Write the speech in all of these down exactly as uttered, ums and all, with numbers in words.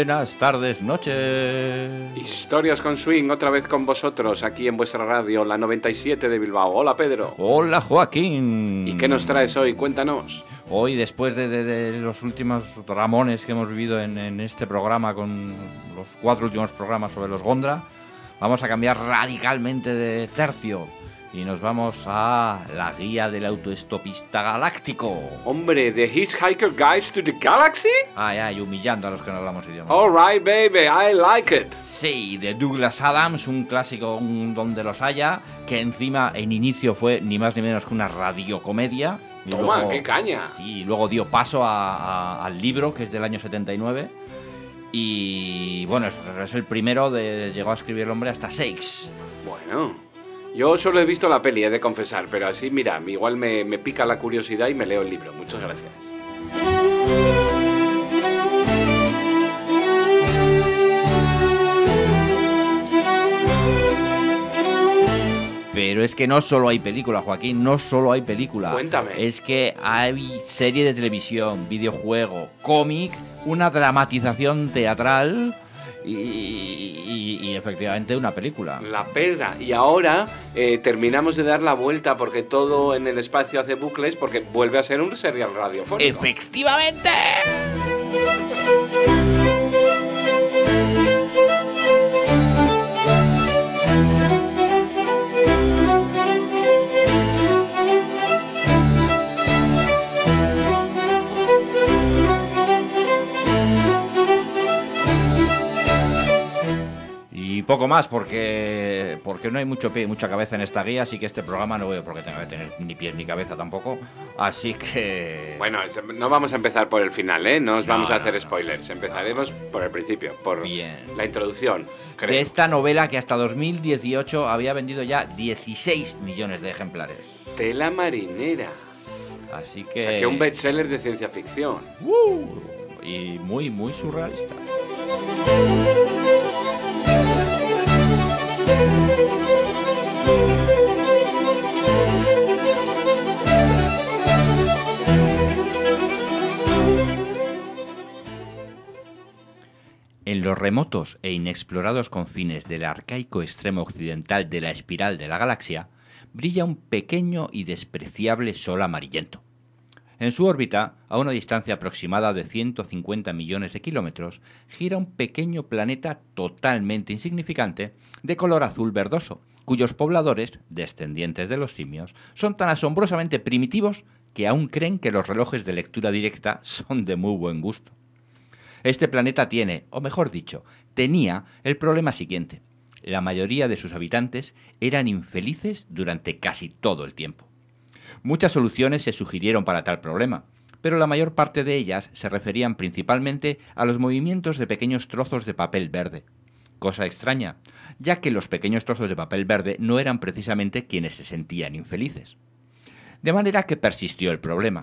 Buenas tardes, noches. Historias con Swing, otra vez con vosotros, aquí en vuestra radio, la noventa y siete de Bilbao. Hola, Pedro. Hola, Joaquín. ¿Y qué nos traes hoy? Cuéntanos. Hoy, después de, de, de los últimos ramones que hemos vivido en, en este programa, con los cuatro últimos programas sobre los Gondra, vamos a cambiar radicalmente de tercio. Y nos vamos a la guía del autoestopista galáctico. Hombre, ¿The Hitchhiker Guides to the Galaxy? Ay, ay, humillando a los que no hablamos idioma. All right, baby, I like it. Sí, de Douglas Adams, un clásico un donde los haya, que encima en inicio fue ni más ni menos que una radiocomedia. Y Toma, luego, qué caña. Sí, luego dio paso a, a, al libro, que es del año setenta y nueve. Y bueno, es, es el primero de... Llegó a escribir el hombre hasta seis. Bueno... Yo solo he visto la peli, he de confesar, pero así, mira, igual me, me pica la curiosidad y me leo el libro. Muchas gracias. Pero es que no solo hay película, Joaquín, no solo hay película. Cuéntame. Es que hay serie de televisión, videojuego, cómic, una dramatización teatral... Y, y, y efectivamente una película. La perra. Y ahora eh, terminamos de dar la vuelta porque todo en el espacio hace bucles porque vuelve a ser un serial radiofónico. ¡Efectivamente! Y poco más, porque porque no hay mucho pie y mucha cabeza en esta guía, así que este programa no voy porque tenga que tener ni pies ni cabeza tampoco, así que... Bueno, no vamos a empezar por el final, ¿eh? No os No, vamos a no, hacer no. spoilers, empezaremos por el principio, por Bien. la introducción, creo. De esta novela que hasta dos mil dieciocho había vendido ya dieciséis millones de ejemplares. Tela marinera. Así que... O sea, que un bestseller de ciencia ficción. Uh, y muy, muy surrealista. En los remotos e inexplorados confines del arcaico extremo occidental de la espiral de la galaxia, brilla un pequeño y despreciable sol amarillento. En su órbita, a una distancia aproximada de ciento cincuenta millones de kilómetros, gira un pequeño planeta totalmente insignificante de color azul verdoso, cuyos pobladores, descendientes de los simios, son tan asombrosamente primitivos que aún creen que los relojes de lectura directa son de muy buen gusto. Este planeta tiene, o mejor dicho, tenía el problema siguiente. La mayoría de sus habitantes eran infelices durante casi todo el tiempo. Muchas soluciones se sugirieron para tal problema, pero la mayor parte de ellas se referían principalmente a los movimientos de pequeños trozos de papel verde. Cosa extraña, ya que los pequeños trozos de papel verde no eran precisamente quienes se sentían infelices. De manera que persistió el problema.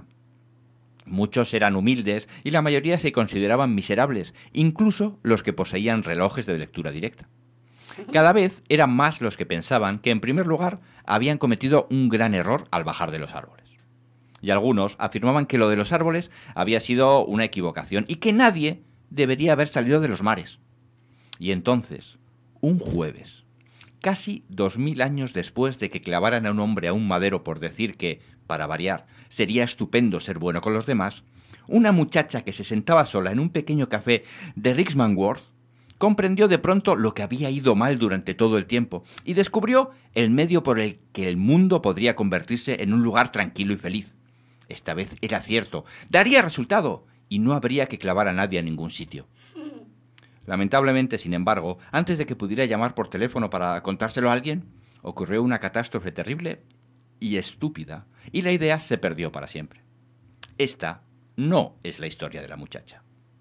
Muchos eran humildes y la mayoría se consideraban miserables, incluso los que poseían relojes de lectura directa. Cada vez eran más los que pensaban que, en primer lugar, habían cometido un gran error al bajar de los árboles. Y algunos afirmaban que lo de los árboles había sido una equivocación y que nadie debería haber salido de los mares. Y entonces, un jueves, casi dos mil años después de que clavaran a un hombre a un madero por decir que, para variar, sería estupendo ser bueno con los demás, una muchacha que se sentaba sola en un pequeño café de Rickmansworth comprendió de pronto lo que había ido mal durante todo el tiempo y descubrió el medio por el que el mundo podría convertirse en un lugar tranquilo y feliz. Esta vez era cierto, daría resultado y no habría que clavar a nadie a ningún sitio. Lamentablemente, sin embargo, antes de que pudiera llamar por teléfono para contárselo a alguien, ocurrió una catástrofe terrible y estúpida, y la idea se perdió para siempre. Esta no es la historia de la muchacha,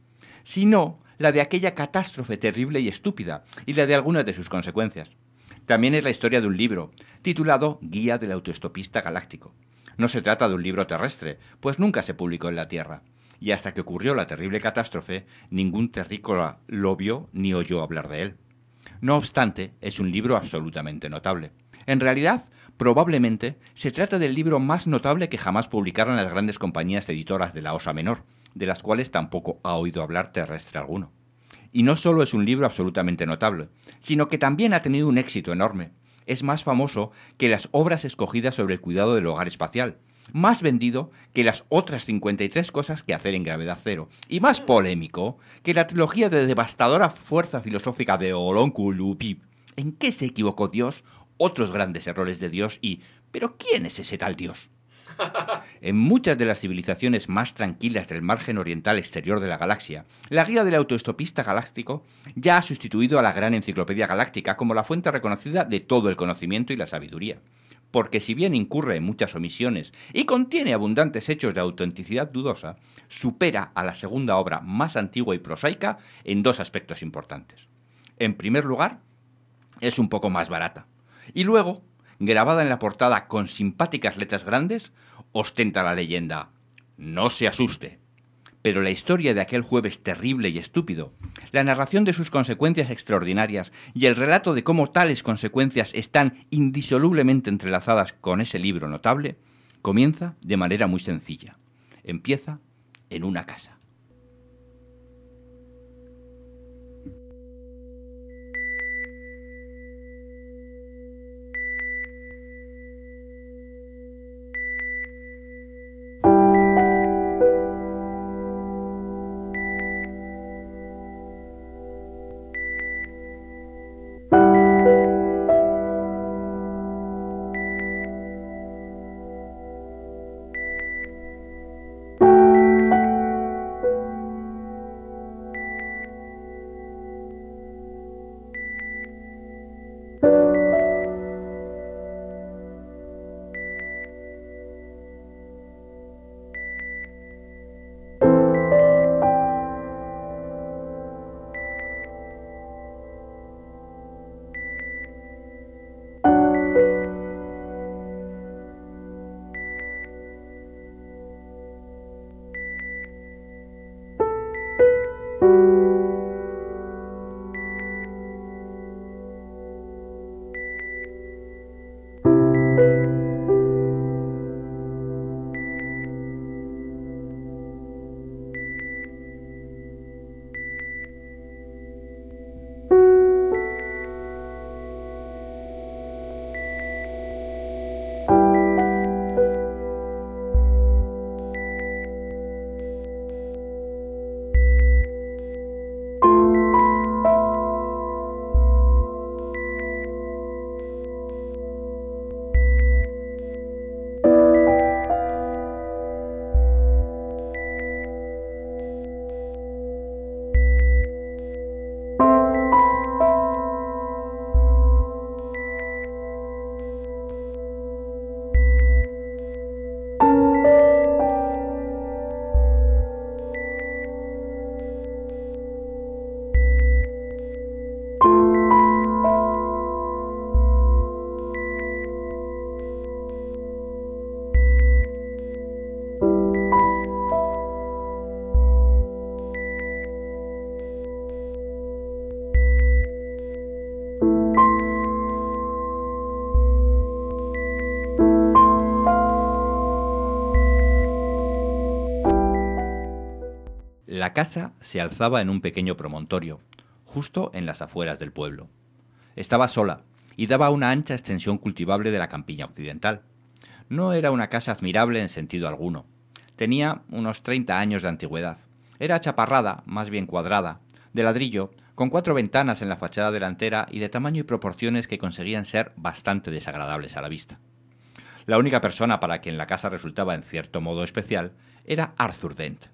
sino la de aquella catástrofe terrible y estúpida, y la de algunas de sus consecuencias. También es la historia de un libro, titulado Guía del autoestopista galáctico. No se trata de un libro terrestre, pues nunca se publicó en la Tierra, y hasta que ocurrió la terrible catástrofe, ningún terrícola lo vio ni oyó hablar de él. No obstante, es un libro absolutamente notable. En realidad, probablemente, se trata del libro más notable que jamás publicaron las grandes compañías editoras de la Osa Menor, de las cuales tampoco ha oído hablar terrestre alguno. Y no solo es un libro absolutamente notable, sino que también ha tenido un éxito enorme. Es más famoso que las obras escogidas sobre el cuidado del hogar espacial, más vendido que las otras cincuenta y tres cosas que hacer en gravedad cero, y más polémico que la trilogía de devastadora fuerza filosófica de Horónculo Pip. ¿En qué se equivocó Dios? Otros grandes errores de Dios y ¿pero quién es ese tal Dios? En muchas de las civilizaciones más tranquilas del margen oriental exterior de la galaxia, la guía del autoestopista galáctico ya ha sustituido a la gran enciclopedia galáctica como la fuente reconocida de todo el conocimiento y la sabiduría. Porque si bien incurre en muchas omisiones y contiene abundantes hechos de autenticidad dudosa, supera a la segunda obra más antigua y prosaica en dos aspectos importantes. En primer lugar, es un poco más barata. Y luego, grabada en la portada con simpáticas letras grandes, ostenta la leyenda «No se asuste». Pero la historia de aquel jueves terrible y estúpido, la narración de sus consecuencias extraordinarias y el relato de cómo tales consecuencias están indisolublemente entrelazadas con ese libro notable, comienza de manera muy sencilla. Empieza en una casa. La casa se alzaba en un pequeño promontorio, justo en las afueras del pueblo. Estaba sola y daba una ancha extensión cultivable de la campiña occidental. No era una casa admirable en sentido alguno. Tenía unos treinta años de antigüedad. Era achaparrada, más bien cuadrada, de ladrillo, con cuatro ventanas en la fachada delantera y de tamaño y proporciones que conseguían ser bastante desagradables a la vista. La única persona para quien la casa resultaba en cierto modo especial era Arthur Dent.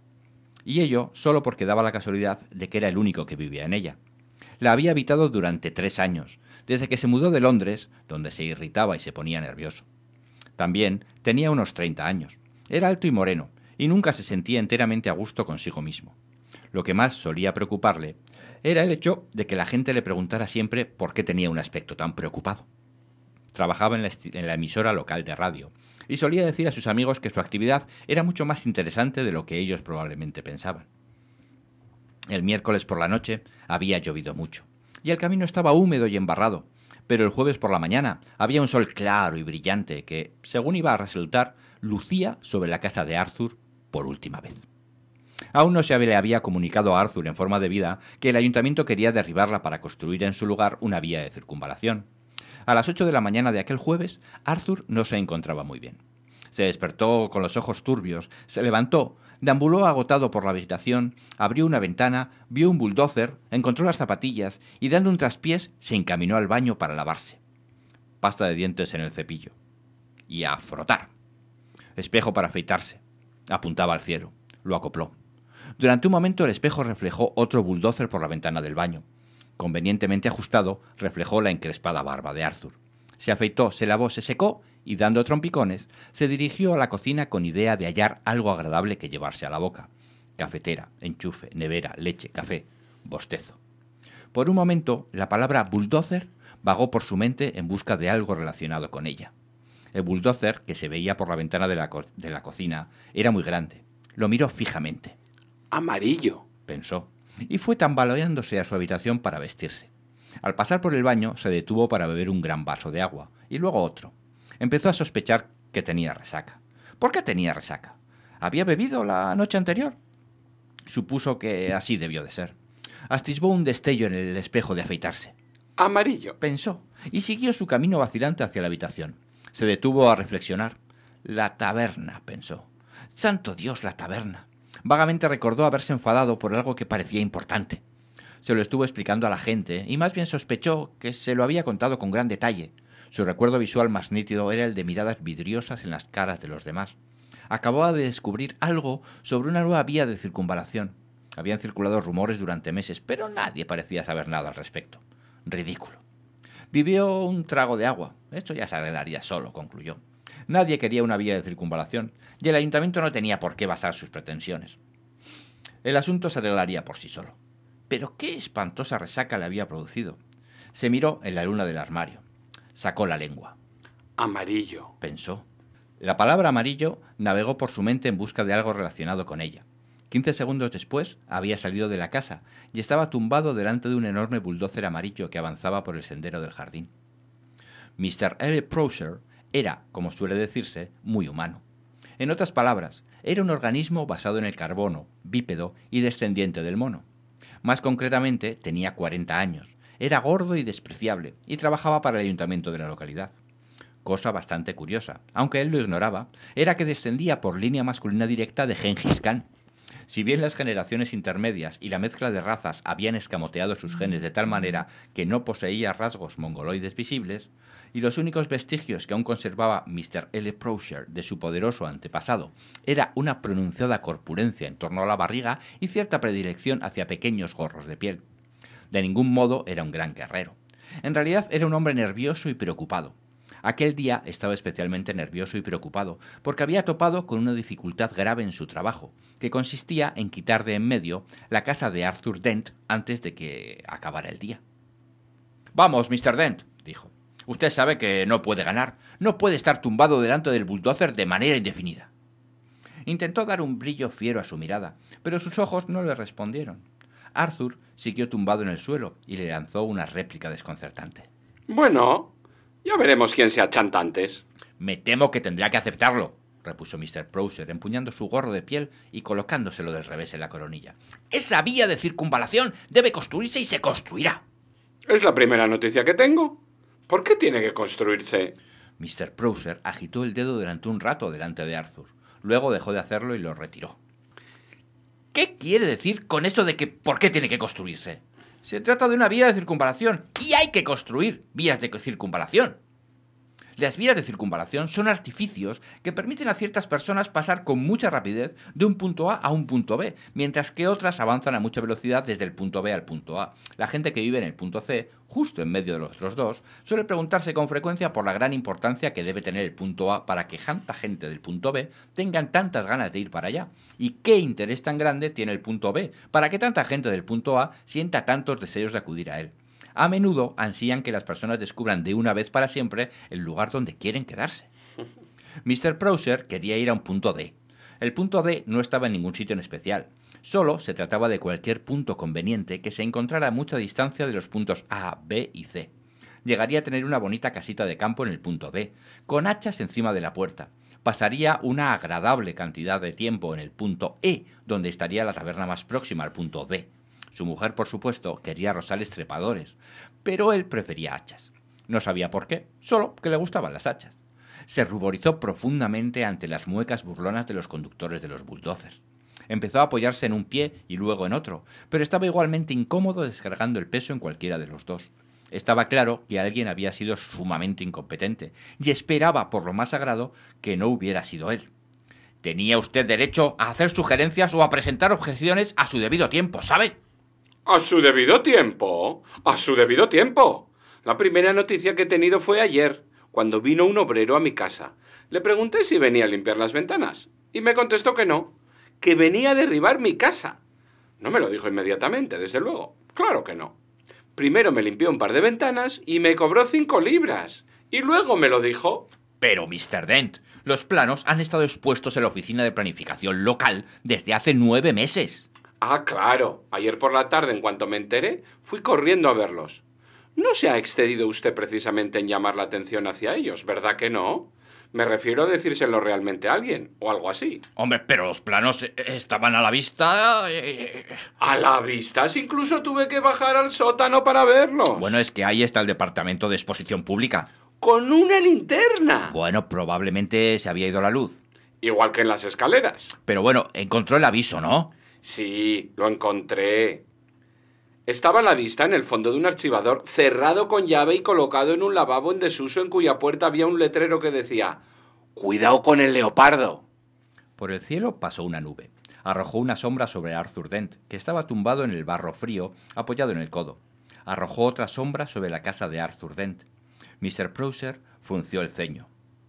Y ello solo porque daba la casualidad de que era el único que vivía en ella. La había habitado durante tres años, desde que se mudó de Londres, donde se irritaba y se ponía nervioso. También tenía unos treinta años. Era alto y moreno, y nunca se sentía enteramente a gusto consigo mismo. Lo que más solía preocuparle era el hecho de que la gente le preguntara siempre por qué tenía un aspecto tan preocupado. Trabajaba en la, en la emisora local de radio, y solía decir a sus amigos que su actividad era mucho más interesante de lo que ellos probablemente pensaban. El miércoles por la noche había llovido mucho, y el camino estaba húmedo y embarrado, pero el jueves por la mañana había un sol claro y brillante que, según iba a resultar, lucía sobre la casa de Arthur por última vez. Aún no se le había comunicado a Arthur en forma de vida que el ayuntamiento quería derribarla para construir en su lugar una vía de circunvalación. A las ocho de la mañana de aquel jueves, Arthur no se encontraba muy bien. Se despertó con los ojos turbios, se levantó, deambuló agotado por la habitación, abrió una ventana, vio un bulldozer, encontró las zapatillas y dando un traspiés se encaminó al baño para lavarse. Pasta de dientes en el cepillo. Y a frotar. Espejo para afeitarse. Apuntaba al cielo. Lo acopló. Durante un momento el espejo reflejó otro bulldozer por la ventana del baño. Convenientemente ajustado, reflejó la encrespada barba de Arthur. Se afeitó, se lavó, se secó y, dando trompicones, se dirigió a la cocina con idea de hallar algo agradable que llevarse a la boca. Cafetera, enchufe, nevera, leche, café, bostezo. Por un momento, la palabra bulldozer vagó por su mente en busca de algo relacionado con ella. El bulldozer, que se veía por la ventana de la, co- de la cocina, era muy grande. Lo miró fijamente. Amarillo, pensó, y fue tambaleándose a su habitación para vestirse. Al pasar por el baño, se detuvo para beber un gran vaso de agua, y luego otro. Empezó a sospechar que tenía resaca. ¿Por qué tenía resaca? ¿Había bebido la noche anterior? Supuso que así debió de ser. Atisbó un destello en el espejo de afeitarse. Amarillo, Pensó, y siguió su camino vacilante hacia la habitación. Se detuvo a reflexionar. La taberna, pensó. ¡Santo Dios, la taberna! Vagamente recordó haberse enfadado por algo que parecía importante. Se lo estuvo explicando a la gente, y más bien sospechó que se lo había contado con gran detalle. Su recuerdo visual más nítido era el de miradas vidriosas en las caras de los demás. Acababa de descubrir algo sobre una nueva vía de circunvalación. Habían circulado rumores durante meses, pero nadie parecía saber nada al respecto. Ridículo. Vivió un trago de agua. Esto ya se arreglaría solo, concluyó. Nadie quería una vía de circunvalación, y el ayuntamiento no tenía por qué basar sus pretensiones. El asunto se arreglaría por sí solo. Pero qué espantosa resaca le había producido. Se miró en la luna del armario. Sacó la lengua. amarillo, Pensó. La palabra amarillo navegó por su mente en busca de algo relacionado con ella. Quince segundos después había salido de la casa y estaba tumbado delante de un enorme bulldozer amarillo que avanzaba por el sendero del jardín. mister L. Prosser era, como suele decirse, muy humano. En otras palabras, era un organismo basado en el carbono, bípedo y descendiente del mono. Más concretamente, tenía cuarenta años, era gordo y despreciable y trabajaba para el ayuntamiento de la localidad. Cosa bastante curiosa, aunque él lo ignoraba, era que descendía por línea masculina directa de Gengis Khan. Si bien las generaciones intermedias y la mezcla de razas habían escamoteado sus genes de tal manera que no poseía rasgos mongoloides visibles, y los únicos vestigios que aún conservaba mister L. Prosser de su poderoso antepasado era una pronunciada corpulencia en torno a la barriga y cierta predilección hacia pequeños gorros de piel. De ningún modo era un gran guerrero. En realidad era un hombre nervioso y preocupado. Aquel día estaba especialmente nervioso y preocupado porque había topado con una dificultad grave en su trabajo, que consistía en quitar de en medio la casa de Arthur Dent antes de que acabara el día. «Vamos, mister Dent», dijo. «Usted sabe que no puede ganar. No puede estar tumbado delante del bulldozer de manera indefinida». Intentó dar un brillo fiero a su mirada, pero sus ojos no le respondieron. Arthur siguió tumbado en el suelo y le lanzó una réplica desconcertante. Bueno, ya veremos quién se achanta antes. «Me temo que tendrá que aceptarlo», repuso mister Prosser, empuñando su gorro de piel y colocándoselo del revés en la coronilla. «Esa vía de circunvalación debe construirse y se construirá». Es la primera noticia que tengo. ¿Por qué tiene que construirse? mister Prosser agitó el dedo durante un rato delante de Arthur. Luego dejó de hacerlo y lo retiró. «¿Qué quiere decir con eso de que por qué tiene que construirse? Se trata de una vía de circunvalación y hay que construir vías de circunvalación». Las vías de circunvalación son artificios que permiten a ciertas personas pasar con mucha rapidez de un punto A a un punto B, mientras que otras avanzan a mucha velocidad desde el punto B al punto A. La gente que vive en el punto C, justo en medio de los otros dos, suele preguntarse con frecuencia por la gran importancia que debe tener el punto A para que tanta gente del punto B tengan tantas ganas de ir para allá. ¿Y qué interés tan grande tiene el punto B para que tanta gente del punto A sienta tantos deseos de acudir a él? A menudo ansían que las personas descubran de una vez para siempre el lugar donde quieren quedarse. mister Prosser quería ir a un punto D. El punto D no estaba en ningún sitio en especial. Solo se trataba de cualquier punto conveniente que se encontrara a mucha distancia de los puntos A, B y C. Llegaría a tener una bonita casita de campo en el punto D, con hachas encima de la puerta. Pasaría una agradable cantidad de tiempo en el punto E, donde estaría la taberna más próxima al punto D. Su mujer, por supuesto, quería rosales trepadores, pero él prefería hachas. No sabía por qué, solo que le gustaban las hachas. Se ruborizó profundamente ante las muecas burlonas de los conductores de los bulldozers. Empezó a apoyarse en un pie y luego en otro, pero estaba igualmente incómodo descargando el peso en cualquiera de los dos. Estaba claro que alguien había sido sumamente incompetente y esperaba, por lo más sagrado, que no hubiera sido él. Tenía usted derecho a hacer sugerencias o a presentar objeciones a su debido tiempo, ¿sabe? ¿A su debido tiempo? ¿A su debido tiempo? La primera noticia que he tenido fue ayer, cuando vino un obrero a mi casa. Le pregunté si venía a limpiar las ventanas y me contestó que no, que venía a derribar mi casa. No me lo dijo inmediatamente, desde luego. Claro que no. Primero me limpió un par de ventanas y me cobró cinco libras. Y luego me lo dijo. Pero, mister Dent, los planos han estado expuestos en la oficina de planificación local desde hace nueve meses. Ah, claro. Ayer por la tarde, en cuanto me enteré, fui corriendo a verlos. No se ha excedido usted precisamente en llamar la atención hacia ellos, ¿verdad que no? Me refiero a decírselo realmente a alguien, o algo así. Hombre, pero los planos estaban a la vista... Eh... ¿A la vista? Si incluso tuve que bajar al sótano para verlos. Bueno, es que ahí está el departamento de exposición pública. ¡Con una linterna! Bueno, probablemente se había ido la luz. Igual que en las escaleras. Pero bueno, encontró el aviso, ¿no? Sí, lo encontré. Estaba a la vista en el fondo de un archivador, cerrado con llave y colocado en un lavabo en desuso en cuya puerta había un letrero que decía: «Cuidado con el leopardo». Por el cielo pasó una nube. Arrojó una sombra sobre Arthur Dent, que estaba tumbado en el barro frío, apoyado en el codo. Arrojó otra sombra sobre la casa de Arthur Dent. mister Prowser frunció el ceño.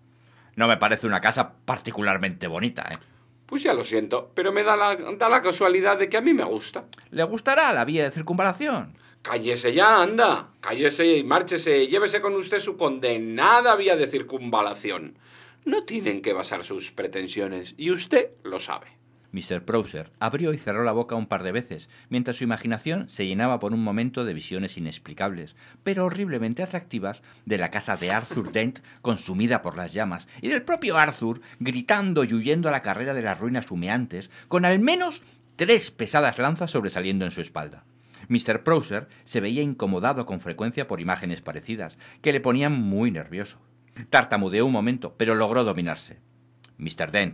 No me parece una casa particularmente bonita, ¿eh? Pues ya lo siento, pero me da la, da la casualidad de que a mí me gusta. ¿Le gustará la vía de circunvalación? Cállese ya, anda. Cállese y márchese. Llévese con usted su condenada vía de circunvalación. No tienen que basar sus pretensiones, y usted lo sabe. mister Prowser abrió y cerró la boca un par de veces, mientras su imaginación se llenaba por un momento de visiones inexplicables, pero horriblemente atractivas, de la casa de Arthur Dent consumida por las llamas, y del propio Arthur gritando y huyendo a la carrera de las ruinas humeantes, con al menos tres pesadas lanzas sobresaliendo en su espalda. mister Prowser se veía incomodado con frecuencia por imágenes parecidas, que le ponían muy nervioso. Tartamudeó un momento, pero logró dominarse. mister Dent.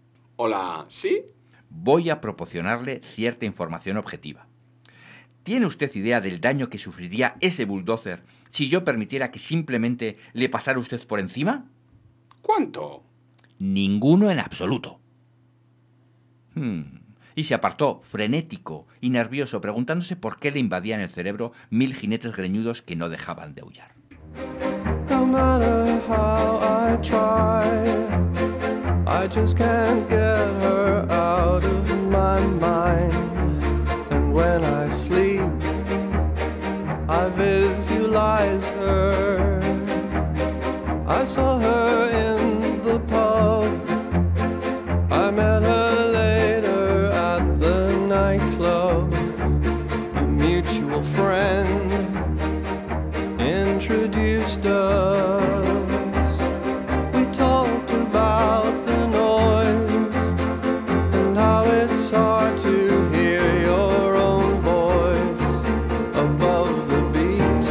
Hola, ¿sí? Voy a proporcionarle cierta información objetiva. ¿Tiene usted idea del daño que sufriría ese bulldozer si yo permitiera que simplemente le pasara usted por encima? ¿Cuánto? Ninguno en absoluto. Hmm. Y se apartó, frenético y nervioso, preguntándose por qué le invadían el cerebro mil jinetes greñudos que no dejaban de aullar. No matter how I try, I just can't get her out of my mind. And when I sleep, I visualize her. I saw her in the pub. I met her later at the nightclub. A mutual friend introduced us. We talked about the noise and how it's hard to hear your own voice above the beat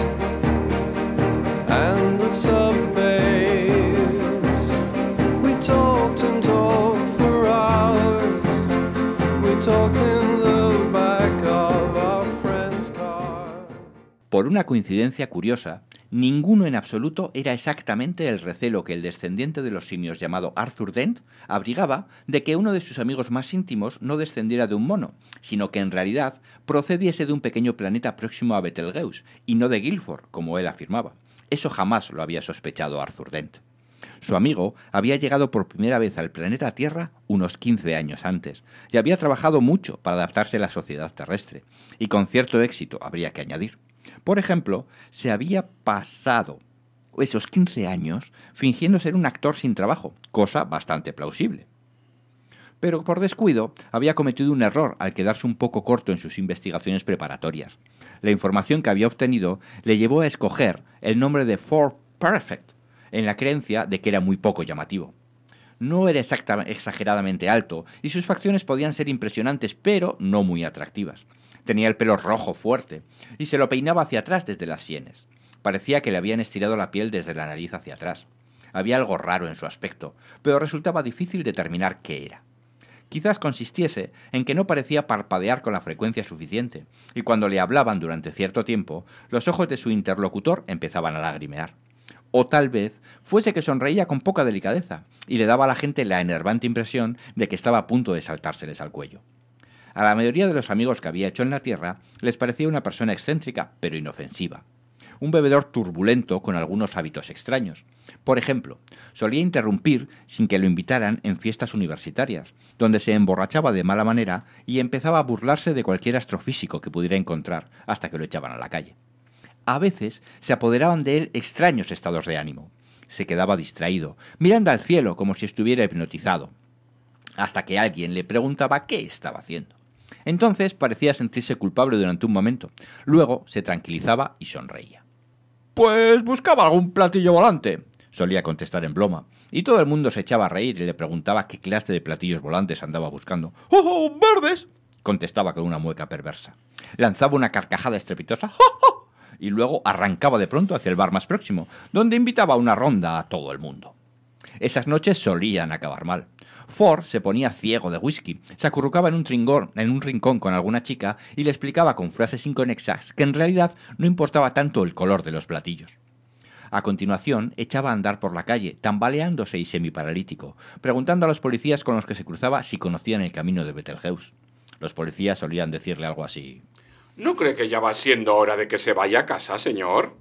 and the sub bass. We talked and talked for hours. We talked in the back of our friend's car. Por una coincidencia curiosa, ninguno en absoluto era exactamente el recelo que el descendiente de los simios llamado Arthur Dent abrigaba de que uno de sus amigos más íntimos no descendiera de un mono, sino que en realidad procediese de un pequeño planeta próximo a Betelgeuse, y no de Guilford, como él afirmaba. Eso jamás lo había sospechado Arthur Dent. Su amigo había llegado por primera vez al planeta Tierra unos quince años antes, y había trabajado mucho para adaptarse a la sociedad terrestre, y con cierto éxito, habría que añadir. Por ejemplo, se había pasado esos quince años fingiendo ser un actor sin trabajo, cosa bastante plausible. Pero por descuido había cometido un error al quedarse un poco corto en sus investigaciones preparatorias. La información que había obtenido le llevó a escoger el nombre de Ford Perfect, en la creencia de que era muy poco llamativo. No era exacta, exageradamente alto, y sus facciones podían ser impresionantes, pero no muy atractivas. Tenía el pelo rojo fuerte, y se lo peinaba hacia atrás desde las sienes. Parecía que le habían estirado la piel desde la nariz hacia atrás. Había algo raro en su aspecto, pero resultaba difícil determinar qué era. Quizás consistiese en que no parecía parpadear con la frecuencia suficiente, y cuando le hablaban durante cierto tiempo, los ojos de su interlocutor empezaban a lagrimear. O tal vez fuese que sonreía con poca delicadeza, y le daba a la gente la enervante impresión de que estaba a punto de saltárseles al cuello. A la mayoría de los amigos que había hecho en la Tierra les parecía una persona excéntrica, pero inofensiva. Un bebedor turbulento con algunos hábitos extraños. Por ejemplo, solía interrumpir sin que lo invitaran en fiestas universitarias, donde se emborrachaba de mala manera y empezaba a burlarse de cualquier astrofísico que pudiera encontrar hasta que lo echaban a la calle. A veces se apoderaban de él extraños estados de ánimo. Se quedaba distraído, mirando al cielo como si estuviera hipnotizado, hasta que alguien le preguntaba qué estaba haciendo. Entonces parecía sentirse culpable durante un momento, luego se tranquilizaba y sonreía. «Pues buscaba algún platillo volante», solía contestar en broma, y todo el mundo se echaba a reír y le preguntaba qué clase de platillos volantes andaba buscando. «¡Oh, oh, verdes!», contestaba con una mueca perversa. Lanzaba una carcajada estrepitosa ¡oh, oh! Y luego arrancaba de pronto hacia el bar más próximo, donde invitaba a una ronda a todo el mundo. Esas noches solían acabar mal. Ford se ponía ciego de whisky, se acurrucaba en un, tringón, en un rincón con alguna chica y le explicaba con frases inconexas que en realidad no importaba tanto el color de los platillos. A continuación, echaba a andar por la calle, tambaleándose y semiparalítico, preguntando a los policías con los que se cruzaba si conocían el camino de Betelgeuse. Los policías solían decirle algo así. ¿No cree que ya va siendo hora de que se vaya a casa, señor?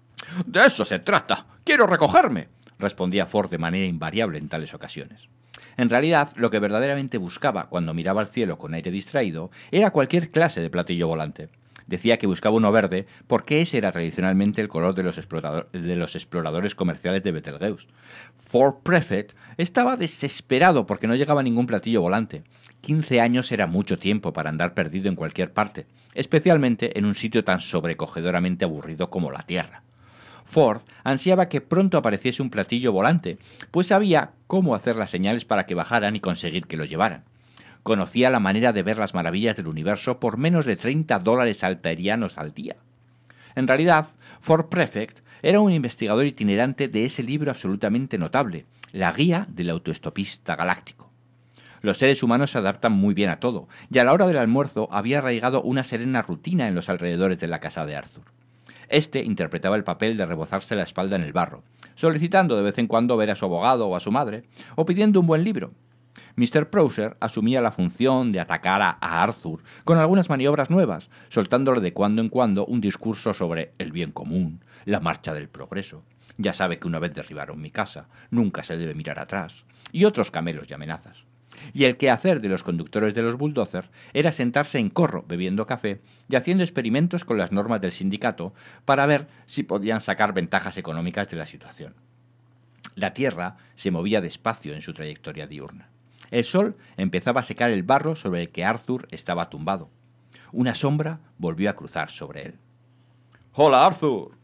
«De eso se trata. Quiero recogerme», respondía Ford de manera invariable en tales ocasiones. En realidad, lo que verdaderamente buscaba cuando miraba al cielo con aire distraído era cualquier clase de platillo volante. Decía que buscaba uno verde porque ese era tradicionalmente el color de los, explorador, de los exploradores comerciales de Betelgeuse. Ford Prefect estaba desesperado porque no llegaba ningún platillo volante. quince años era mucho tiempo para andar perdido en cualquier parte, especialmente en un sitio tan sobrecogedoramente aburrido como la Tierra. Ford ansiaba que pronto apareciese un platillo volante, pues sabía cómo hacer las señales para que bajaran y conseguir que lo llevaran. Conocía la manera de ver las maravillas del universo por menos de treinta dólares alterianos al día. En realidad, Ford Prefect era un investigador itinerante de ese libro absolutamente notable, La Guía del Autoestopista Galáctico. Los seres humanos se adaptan muy bien a todo, y a la hora del almuerzo había arraigado una serena rutina en los alrededores de la casa de Arthur. Este interpretaba el papel de rebozarse la espalda en el barro, solicitando de vez en cuando ver a su abogado o a su madre, o pidiendo un buen libro. mister Prowser asumía la función de atacar a Arthur con algunas maniobras nuevas, soltándole de cuando en cuando un discurso sobre el bien común, la marcha del progreso. Ya sabe que una vez derribaron mi casa, nunca se debe mirar atrás, y otros camelos y amenazas. Y el quehacer de los conductores de los bulldozers era sentarse en corro bebiendo café y haciendo experimentos con las normas del sindicato para ver si podían sacar ventajas económicas de la situación. La Tierra se movía despacio en su trayectoria diurna. El sol empezaba a secar el barro sobre el que Arthur estaba tumbado. Una sombra volvió a cruzar sobre él. «¡Hola, Arthur!».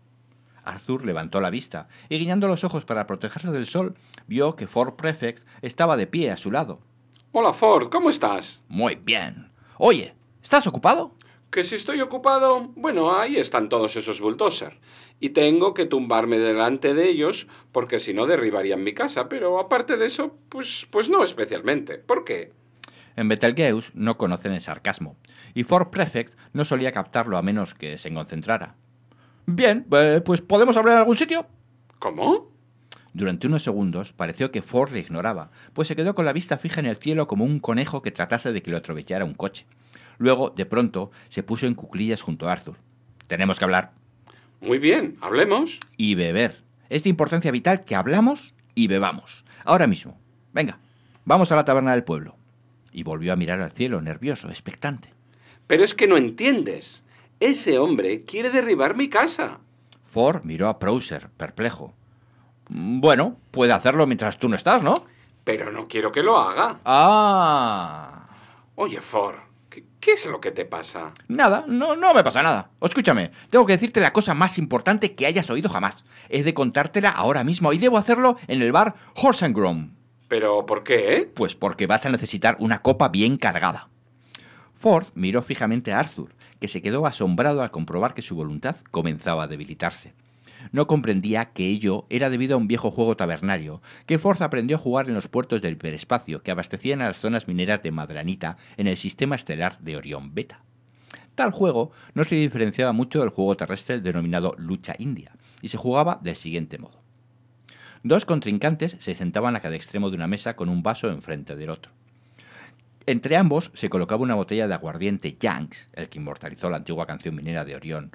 Arthur levantó la vista y, guiñando los ojos para protegerse del sol, vio que Ford Prefect estaba de pie a su lado. «Hola, Ford, ¿cómo estás?» «Muy bien. Oye, ¿estás ocupado?» «¿Que si estoy ocupado? Bueno, ahí están todos esos bulldozers. Y tengo que tumbarme delante de ellos porque si no derribarían mi casa, pero aparte de eso, pues, pues no especialmente. ¿Por qué?» En Betelgeuse no conocen el sarcasmo, y Ford Prefect no solía captarlo a menos que se concentrara. «Bien, eh, pues ¿podemos hablar en algún sitio?» «¿Cómo?» Durante unos segundos pareció que Ford le ignoraba, pues se quedó con la vista fija en el cielo como un conejo que tratase de que lo atropellara un coche. Luego, de pronto, se puso en cuclillas junto a Arthur. «Tenemos que hablar». «Muy bien, hablemos». «Y beber. Es de importancia vital que hablamos y bebamos. Ahora mismo. Venga, vamos a la taberna del pueblo». Y volvió a mirar al cielo, nervioso, expectante. «Pero es que no entiendes. Ese hombre quiere derribar mi casa». Ford miró a Prowser, perplejo. «Bueno, puede hacerlo mientras tú no estás, ¿no?» «Pero no quiero que lo haga». «Ah...» «Oye, Ford, ¿qué, qué es lo que te pasa?» «Nada, no, no me pasa nada. Escúchame, tengo que decirte la cosa más importante que hayas oído jamás. He de contártela ahora mismo y debo hacerlo en el bar Horse and Groom». ¿Pero por qué? Pues porque vas a necesitar una copa bien cargada. Ford miró fijamente a Arthur, que se quedó asombrado al comprobar que su voluntad comenzaba a debilitarse. No comprendía que ello era debido a un viejo juego tabernario que Ford aprendió a jugar en los puertos del hiperespacio que abastecían a las zonas mineras de Madranita en el sistema estelar de Orión Beta. Tal juego no se diferenciaba mucho del juego terrestre denominado Lucha India, y se jugaba del siguiente modo. Dos contrincantes se sentaban a cada extremo de una mesa con un vaso enfrente del otro. Entre ambos se colocaba una botella de aguardiente Yanks, el que inmortalizó la antigua canción minera de Orión.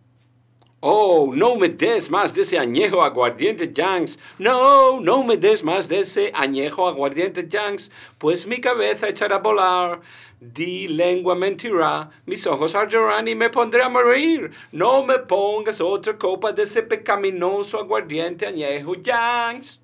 Oh, no me des más de ese añejo aguardiente Yanks. No, no me des más de ese añejo aguardiente Yanks, pues mi cabeza echará a volar. Di lengua mentirá, mis ojos arderán y me pondré a morir. No me pongas otra copa de ese pecaminoso aguardiente añejo Yanks.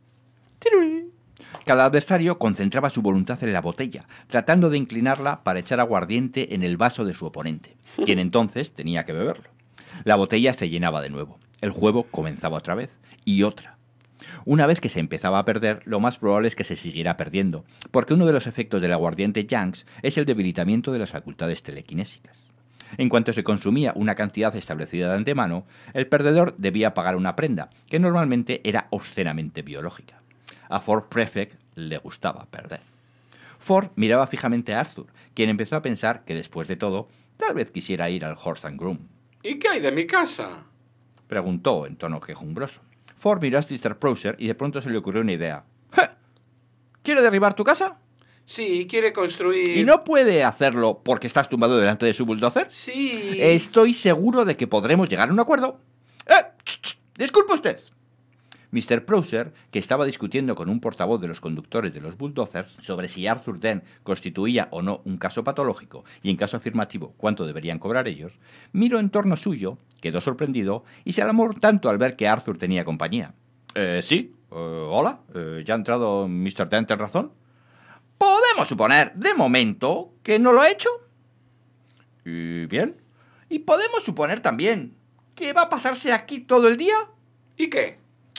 Cada adversario concentraba su voluntad en la botella, tratando de inclinarla para echar aguardiente en el vaso de su oponente, quien entonces tenía que beberlo. La botella se llenaba de nuevo. El juego comenzaba otra vez, y otra. Una vez que se empezaba a perder, lo más probable es que se siguiera perdiendo, porque uno de los efectos del aguardiente Yanks es el debilitamiento de las facultades telequinésicas. En cuanto se consumía una cantidad establecida de antemano, el perdedor debía pagar una prenda, que normalmente era obscenamente biológica. A Ford Prefect le gustaba perder. Ford miraba fijamente a Arthur, quien empezó a pensar que, después de todo, tal vez quisiera ir al Horse and Groom. ¿Y qué hay de mi casa? Preguntó en tono quejumbroso. Ford miró a mister Prouser y de pronto se le ocurrió una idea. ¡Ja! ¿Quiere derribar tu casa? Sí, quiere construir... ¿Y no puede hacerlo porque estás tumbado delante de su bulldozer? Sí. Estoy seguro de que podremos llegar a un acuerdo. ¡Eh! ¡Ch, ch! Disculpe usted. mister Prouser, que estaba discutiendo con un portavoz de los conductores de los bulldozers sobre si Arthur Dent constituía o no un caso patológico y, en caso afirmativo, cuánto deberían cobrar ellos, miró en torno suyo, quedó sorprendido y se alarmó tanto al ver que Arthur tenía compañía. Eh, sí, eh, hola, eh, ¿ya ha entrado mister Dent en razón? Podemos suponer, de momento, que no lo ha hecho. Y bien, y podemos suponer también que va a pasarse aquí todo el día. ¿Y qué?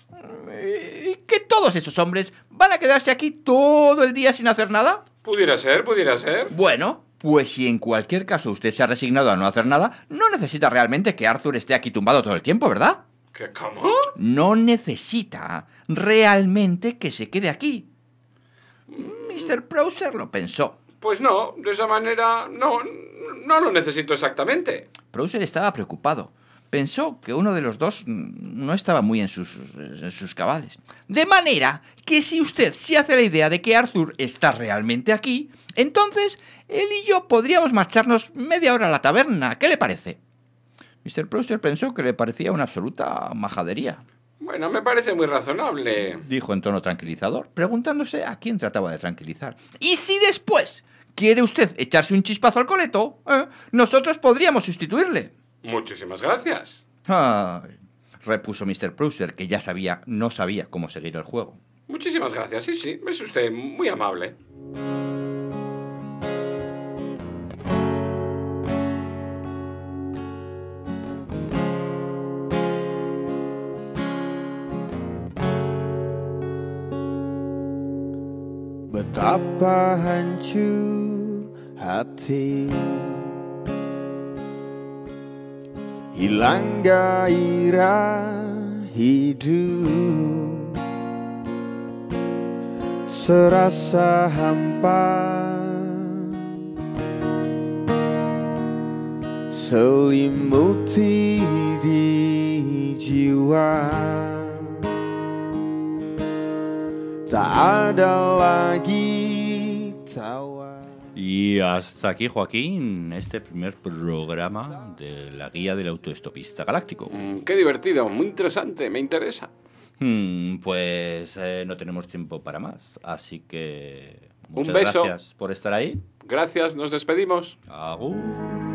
¿Y que todos esos hombres van a quedarse aquí todo el día sin hacer nada? Pudiera ser, pudiera ser. Bueno, pues si en cualquier caso usted se ha resignado a no hacer nada, no necesita realmente que Arthur esté aquí tumbado todo el tiempo, ¿verdad? ¿Qué, cómo? No necesita realmente que se quede aquí. mister Prouser lo pensó. Pues no, de esa manera no, no lo necesito exactamente. Prouser estaba preocupado. Pensó que uno de los dos no estaba muy en sus, en sus cabales. De manera que si usted se hace la idea de que Arthur está realmente aquí, entonces él y yo podríamos marcharnos media hora a la taberna. ¿Qué le parece? mister Prouser pensó que le parecía una absoluta majadería. Bueno, me parece muy razonable, Dijo en tono tranquilizador, preguntándose a quién trataba de tranquilizar. ¿Y si después quiere usted echarse un chispazo al coleto? ¿Eh? Nosotros podríamos sustituirle. Muchísimas gracias. Ay, repuso mister Prouser, que ya sabía, no sabía cómo seguir el juego. Muchísimas gracias, sí, sí, es usted muy amable. Betapa hancur hati, hilang gairah hidup, serasa hampa, selimuti di jiwa. Tak ada lagi tawa. Y hasta aquí, Joaquín, este primer programa de la guía del autoestopista galáctico. Mm, qué divertido, muy interesante, me interesa. Hmm, pues eh, no tenemos tiempo para más, así que muchas Un beso. gracias por estar ahí. Gracias, nos despedimos. Agur.